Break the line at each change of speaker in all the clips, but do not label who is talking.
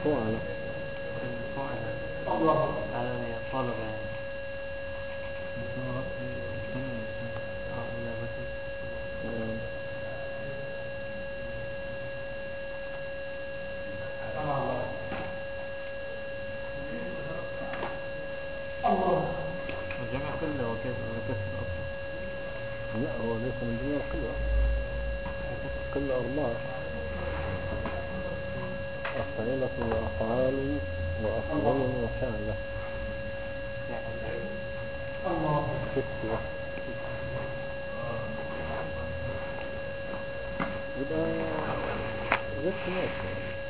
فعل.
فعل على طلب يعني. لا بس الجمع كله ولا كسر أصلا؟
لا هو ليس من جميع القلة. القلة أربعة: أفعلة وأفعال وأفعال وفعلة. ستة. يبقى غير ماشي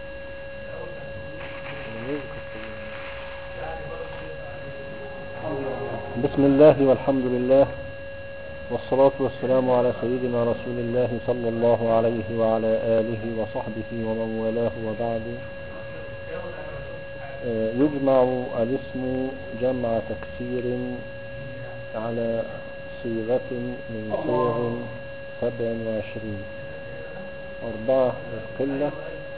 بسم الله والحمد لله والصلاة والسلام على سيدنا رسول الله صلى الله عليه وعلى آله وصحبه ومن والاه، وبعد. يجمع الاسم جمع تكسير على صيغة من صيغ 27: 4 للقلة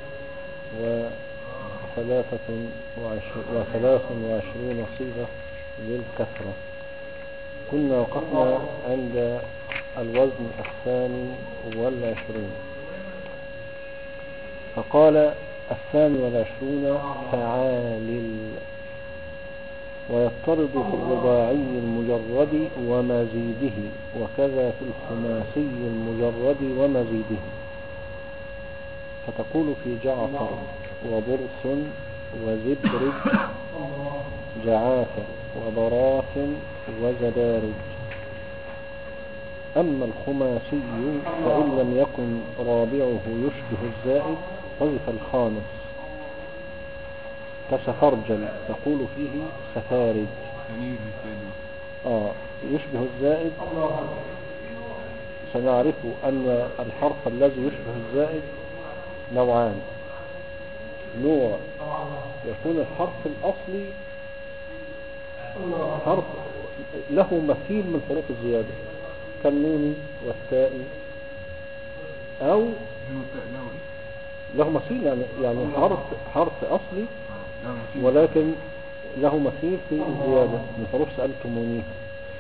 و23 صيغة للكثرة. كنا وقفنا عند الوزن 22، فقال 22 فعال، ويضطرد في الرباعي المجرد ومزيده، وكذا في الخماسي المجرد ومزيده. فتقول في جعفر وبرص وزبرج جعافر وبراث وزبارج. أما الخماسي فإن لم يكن رابعه يشبه الزائد حذف الخامس، كسفرجل تقول فيه سفارج. يشبه الزائد. سنعرف أن الحرف الذي يشبه الزائد نوعان: نوع يكون الحرف الأصلي حرف له مثيل من حروف الزيادة كالنون والتاء، أو له مثيل يعني حرف أصلي ولكن له مثيل في الزيادة من حروف سألتمونيها،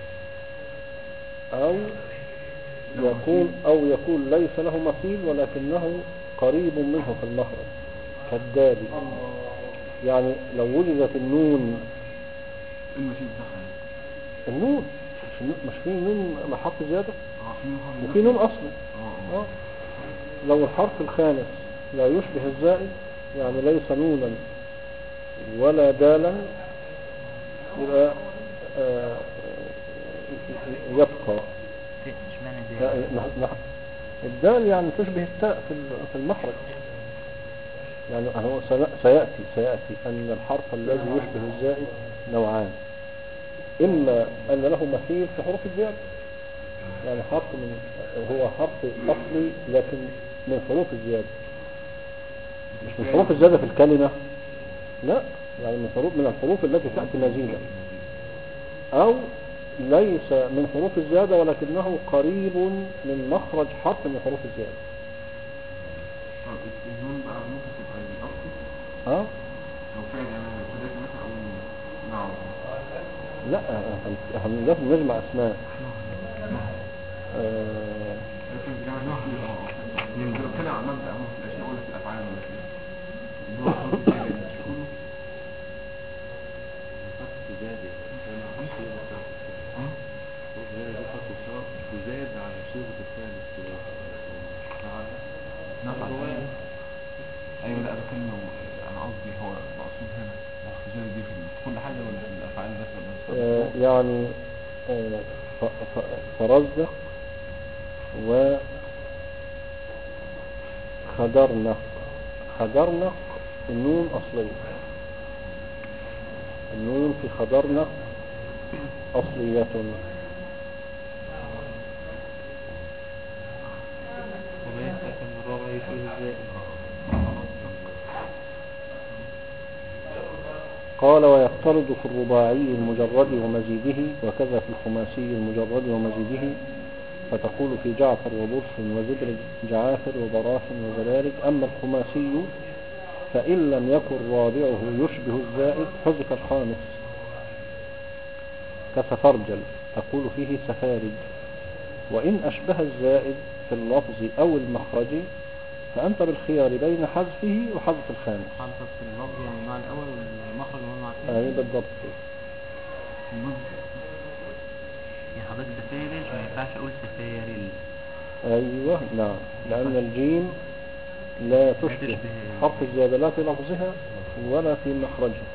أو يكون ليس له مثيل ولكنه قريب منه في المخرج كالدال. يعني لو وجدت النون، النون مش في نون حرف زيادة وفي نون أصلي. لو الحرف الخامس لا يشبه الزائد يعني ليس نونا ولا دالا، يبقى يبقى الدال يعني تشبه التاء في المخرج. يعني هو سيأتي أن الحرف الذي يشبه الزائد نوعان: إما أن له مثيل في حروف الزيادة، يعني هو حرف أصلي لكن من حروف الزيادة، مش من حروف الزيادة في الكلمة، لا، يعني من الحروف التي تأتي مزيدا، أو ليس من حروف الزيادة ولكنه قريب من مخرج حرف من حروف الزيادة.
النون بقى ممكن تبقى الأصلي لو فعل ابتدائي مثلا أو نعم.
لا، احنا لازم نجمع أسماء.
لكن جمع نتكلم عن مبدأ أمر في الأشياء ولا في الأفعال ولا في اللي هو حروف الزيادة مش كله حرف زيادة تزاد على صيغة الفعل الثلاثي. نعم. أيوة، لا بكلم أنا قصدي هو مقصود هنا الزيادة دي في كل حاجة ولا في الأفعال بس ولا
يعني فرزدق خدرنق النون أصلية. النون في خدرنق أصلية. قال ويفترض في الرباعي المجرد ومزيده، وكذا في الخماسي المجرد ومزيده. فتقول في جعفر وبرص وزبرج جعافر وبراث وزبارج. أما الخماسي فإن لم يكن رابعه يشبه الزائد حذف الخامس كسفرجل تقول فيه سفارج. وإن أشبه الزائد في اللفظ أو المخرج فأنت بالخيار بين حذفه وحذف الخامس.
حضرتك في اللفظ يعني مع الأول والمخرج هو مع الثاني.
أي بالضبط كده.
يعني حضرتك سفارج ما ينفعش أقول سفارل.
أيوة نعم، لأن الجيم لا تشبه حرف الزيادة لا في لفظها ولا في مخرجها.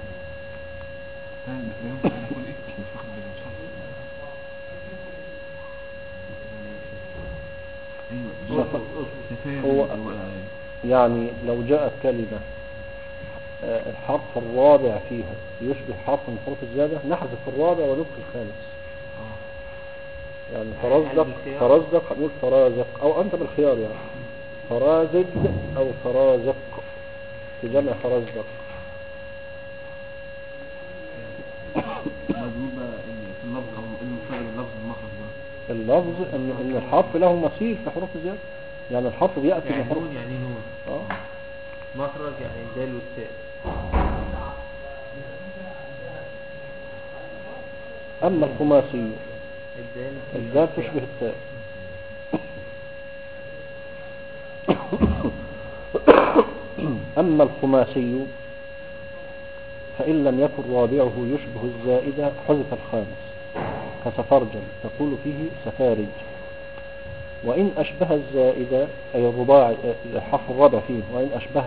هو يعني لو جاءت كلمة الحرف الرابع فيها يشبه حرف من حروف الزيادة نحذف الرابع ونبقي الخامس. يعني فرزدق هنقول فرازق أو أنت بالخيار يعني فرازد أو فرازق في جمع فرزدق.
مجهول بقى في اللفظ أو المفرد اللفظ المخرج بقى.
اللفظ إن الحرف له مثيل في حروف الزيادة، يعني الحرف بيأتي
يعني
من حروف
نون يعني نون. مخرج يعني الدال والتاء.
أما الخماسي الدال
الدال
تشبه التاء. أما الخماسي فإن لم يكن رابعه يشبه الزائدة حذف الخامس كسفرجل تقول فيه سفارج. وإن أشبه الزائدة أي الرباعي الحرف الرابع فيه وإن أشبه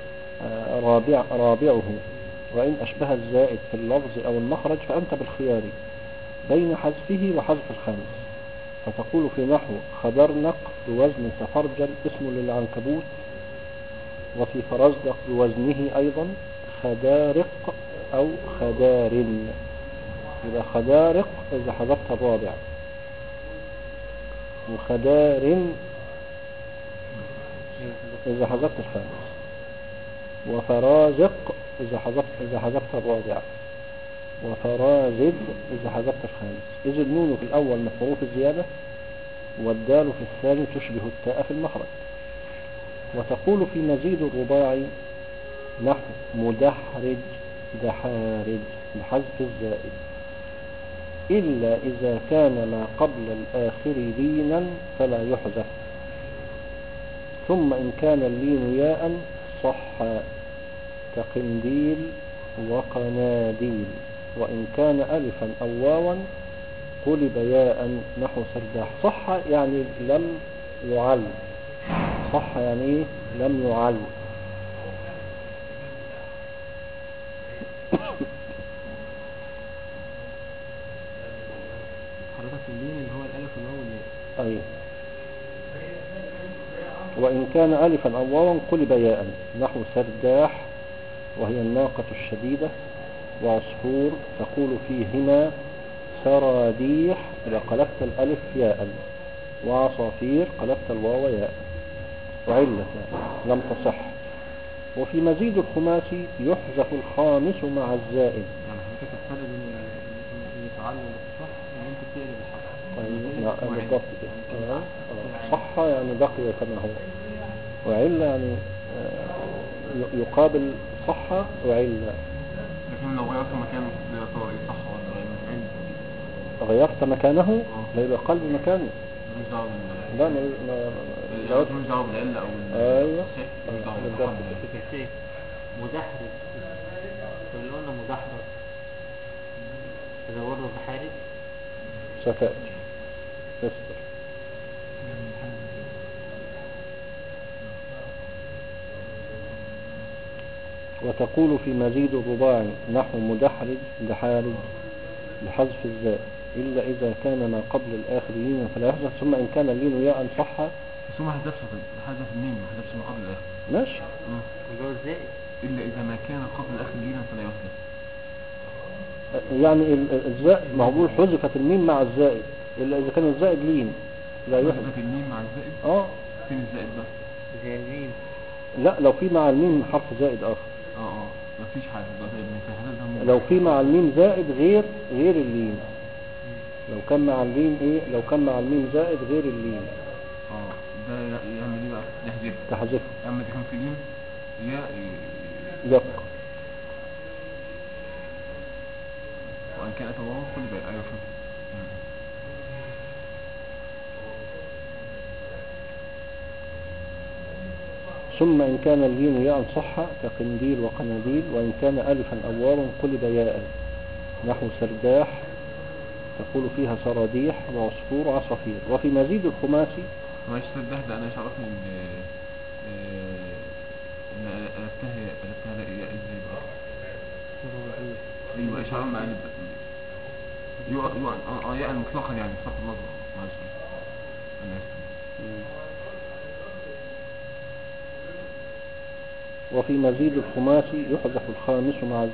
رابعه وإن أشبه الزائد في اللفظ أو المخرج فأنت بالخيار بين حذفه وحذف الخامس. فتقول في نحو خدرنق بوزن سفرجل اسم للعنكبوت. وفي فرزدق بوزنه أيضا خدارق أو خدارن. يبقى خدارق إذا حذفت الرابع وخدارن إذا حذفت الخامس وفرازق إذا حذفت الرابع وفرازد إذا حذفت الخامس. إذ النون في الأول من حروف الزيادة والدال في الثاني تشبه التاء في المخرج. وتقول في مزيد الرباعي نحو مدحرج دحارج بحذف الزائد إلا إذا كان ما قبل الآخر لينا فلا يحذف. ثم إن كان اللين ياء صح كقنديل وقناديل. وإن كان ألفا أو واوا قلب ياء نحو سرداح. صح يعني لم يعل. صح يعني إيه؟ لم يعل.
حضرتك اللين اللي هو الألف والواو والياء.
أيوه. وإن كان ألفا أو واوا قلب ياء نحو سرداح وهي الناقة الشديدة وعصفور تقول فيهما سراديح إذا قلبت الألف ياء وعصافير قلبت الواو ياء وعلة يعني لم تصح. وفي مزيد الخماسي يحذف الخامس مع الزائد.
يعني حضرتك الفرق بين اللي يفعل واللي تصح ان انت تقلب الحرف.
أيوة بالضبط كده. صح يعني بقي كما هو وعلة يعني يقابل صح وعلة.
لكن لو غيرت مكانه يعتبر ايه صح ولا علة؟
غيرت مكانه لا يبقى قلب مكانه.
مش دعوه
لا
مش دعوه بالعله او
ايوه
مش دعوه
بالضبط
كده. مدحرج اللي قلنا مدحرج إذا ورد بحارج
ستأتي تستر. وتقول في مزيد الرباعي نحو مدحرج دحارج بحذف الزاء إلا إذا كان ما قبل الآخر لينا فلا يحذف. ثم إن كان اللين ياء صح.
بس هو ما حذفش الميم ما حذفش ما قبل الآخر
ماشي.
اللي هو الزائد
إلا إذا ما كان قبل الآخر لينا فلا يحذف.
يعني الزائد ما هو بيقول حذفت الميم مع الزائد إلا إذا كان الزائد لين لا يحذف.
حذفت الميم مع الزائد فين الزائد بقى؟
زي الميم.
لا لو في مع الميم حرف زائد آخر
مفيش حاجة بقى
لو في مع الميم زائد غير اللين. لو كان مع الميم لو كان مع الميم زائد غير اللين
ده يعمل ايه بقى؟ يحذف
تحذفه.
اما اذا كان في لين
يبقى.
وان كان اتى واو كل بقى ايوه فهمت.
ثم إن كان الجيم ياء صح كقنديل وقناديل، وإن كان ألفا أو واوا قلب ياء، نحو سرداح تقول فيها سراديح وعصفور وعصافير. وفي مزيد الخماسي
ماشي ده انا مش عارفني ان قلبتها لا ايه ازاي بقى. ايوه اشعار ما قلب يعني مطلقا يعني مطلق اللفظ. معلش انا اسف.
وفي مزيد الخماسي يحذف الخامس مع